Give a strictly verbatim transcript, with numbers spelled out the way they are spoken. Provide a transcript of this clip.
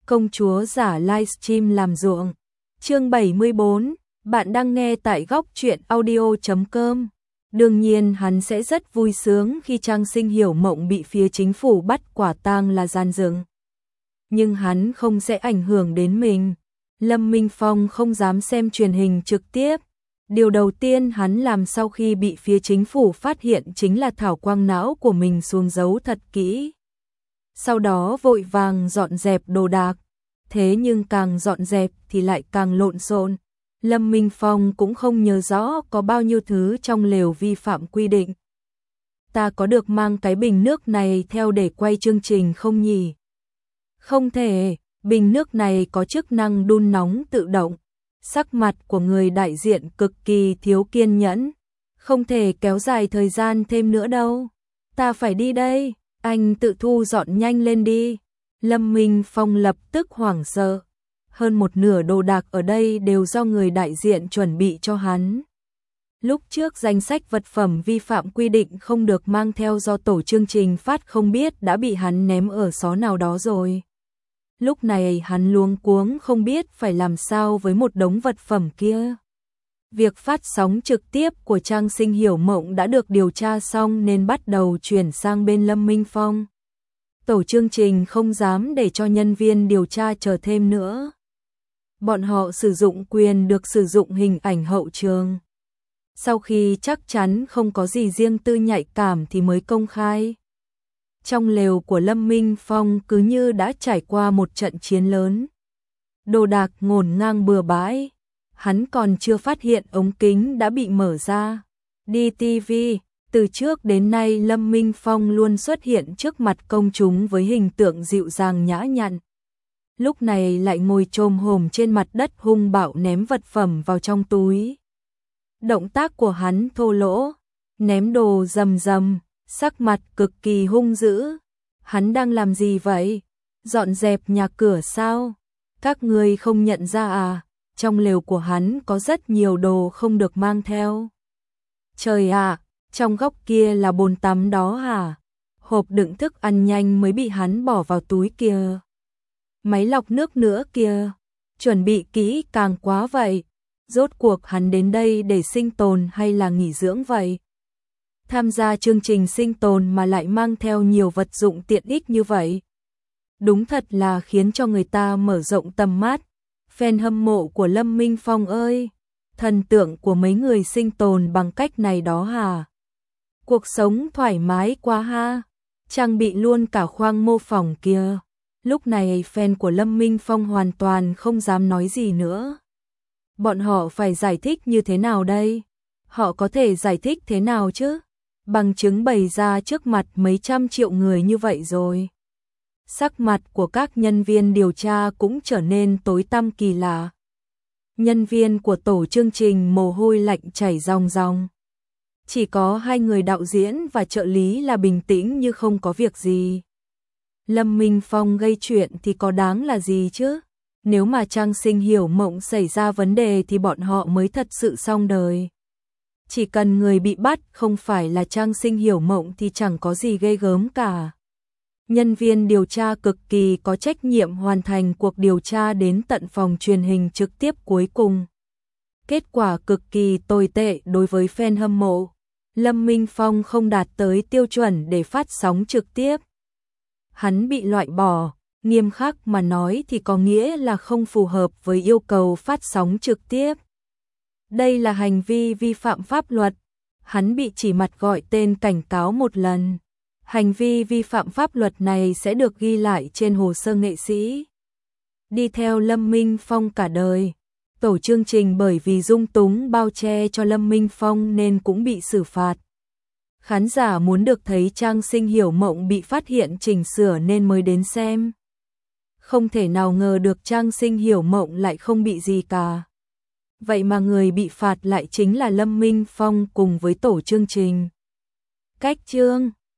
Công chúa giả livestream làm ruộng. Chương bảy mươi bốn, bạn đang nghe tại góc truyện audio chấm com. Đương nhiên hắn sẽ rất vui sướng khi Trang Sinh Hiểu Mộng bị phía chính phủ bắt quả tang là gian dựng. Nhưng hắn không sẽ ảnh hưởng đến mình. Lâm Minh Phong không dám xem truyền hình trực tiếp. Điều đầu tiên hắn làm sau khi bị phía chính phủ phát hiện chính là thảo quang não của mình xuống giấu thật kỹ. Sau đó vội vàng dọn dẹp đồ đạc. Thế nhưng càng dọn dẹp thì lại càng lộn xộn. Lâm Minh Phong cũng không nhớ rõ có bao nhiêu thứ trong lều vi phạm quy định. Ta có được mang cái bình nước này theo để quay chương trình không nhỉ? Không thể, bình nước này có chức năng đun nóng tự động. Sắc mặt của người đại diện cực kỳ thiếu kiên nhẫn. Không thể kéo dài thời gian thêm nữa đâu. Ta phải đi đây, anh tự thu dọn nhanh lên đi. Lâm Minh Phong lập tức hoảng sợ. Hơn một nửa đồ đạc ở đây đều do người đại diện chuẩn bị cho hắn. Lúc trước danh sách vật phẩm vi phạm quy định không được mang theo do tổ chương trình phát không biết đã bị hắn ném ở xó nào đó rồi. Lúc này hắn luống cuống không biết phải làm sao với một đống vật phẩm kia. Việc phát sóng trực tiếp của Trang Sinh Hiểu Mộng đã được điều tra xong nên bắt đầu chuyển sang bên Lâm Minh Phong. Tổ chương trình không dám để cho nhân viên điều tra chờ thêm nữa. Bọn họ sử dụng quyền được sử dụng hình ảnh hậu trường. Sau khi chắc chắn không có gì riêng tư nhạy cảm thì mới công khai. Trong lều của Lâm Minh Phong cứ như đã trải qua một trận chiến lớn. Đồ đạc ngổn ngang bừa bãi. Hắn còn chưa phát hiện ống kính đã bị mở ra. Đi ti vi, từ trước đến nay Lâm Minh Phong luôn xuất hiện trước mặt công chúng với hình tượng dịu dàng nhã nhặn. Lúc này lại ngồi chồm hổm trên mặt đất hung bạo ném vật phẩm vào trong túi. Động tác của hắn thô lỗ, ném đồ rầm rầm, sắc mặt cực kỳ hung dữ. Hắn đang làm gì vậy? Dọn dẹp nhà cửa sao? Các người không nhận ra à? Trong lều của hắn có rất nhiều đồ không được mang theo. Trời ạ, trong góc kia là bồn tắm đó hả? Hộp đựng thức ăn nhanh mới bị hắn bỏ vào túi kia. Máy lọc nước nữa kìa. Chuẩn bị kỹ càng quá vậy. Rốt cuộc hắn đến đây để sinh tồn hay là nghỉ dưỡng vậy? Tham gia chương trình sinh tồn mà lại mang theo nhiều vật dụng tiện ích như vậy. Đúng thật là khiến cho người ta mở rộng tầm mắt. Fan hâm mộ của Lâm Minh Phong ơi, thần tượng của mấy người sinh tồn bằng cách này đó hả? Cuộc sống thoải mái quá ha, trang bị luôn cả khoang mô phỏng kia. Lúc này fan của Lâm Minh Phong hoàn toàn không dám nói gì nữa. Bọn họ phải giải thích như thế nào đây? Họ có thể giải thích thế nào chứ? Bằng chứng bày ra trước mặt mấy trăm triệu người như vậy rồi. Sắc mặt của các nhân viên điều tra cũng trở nên tối tăm kỳ lạ. Nhân viên của tổ chương trình mồ hôi lạnh chảy ròng ròng. Chỉ có hai người đạo diễn và trợ lý là bình tĩnh như không có việc gì. Lâm Minh Phong gây chuyện thì có đáng là gì chứ? Nếu mà Trang Sinh Hiểu Mộng xảy ra vấn đề thì bọn họ mới thật sự xong đời. Chỉ cần người bị bắt không phải là Trang Sinh Hiểu Mộng thì chẳng có gì ghê gớm cả. Nhân viên điều tra cực kỳ có trách nhiệm hoàn thành cuộc điều tra đến tận phòng truyền hình trực tiếp cuối cùng. Kết quả cực kỳ tồi tệ đối với fan hâm mộ. Lâm Minh Phong không đạt tới tiêu chuẩn để phát sóng trực tiếp. Hắn bị loại bỏ, nghiêm khắc mà nói thì có nghĩa là không phù hợp với yêu cầu phát sóng trực tiếp. Đây là hành vi vi phạm pháp luật. Hắn bị chỉ mặt gọi tên cảnh cáo một lần. Hành vi vi phạm pháp luật này sẽ được ghi lại trên hồ sơ nghệ sĩ. Đi theo Lâm Minh Phong cả đời. Tổ chương trình bởi vì dung túng bao che cho Lâm Minh Phong nên cũng bị xử phạt. Khán giả muốn được thấy Trang Sinh Hiểu Mộng bị phát hiện chỉnh sửa nên mới đến xem. Không thể nào ngờ được Trang Sinh Hiểu Mộng lại không bị gì cả. Vậy mà người bị phạt lại chính là Lâm Minh Phong cùng với tổ chương trình. Cách chương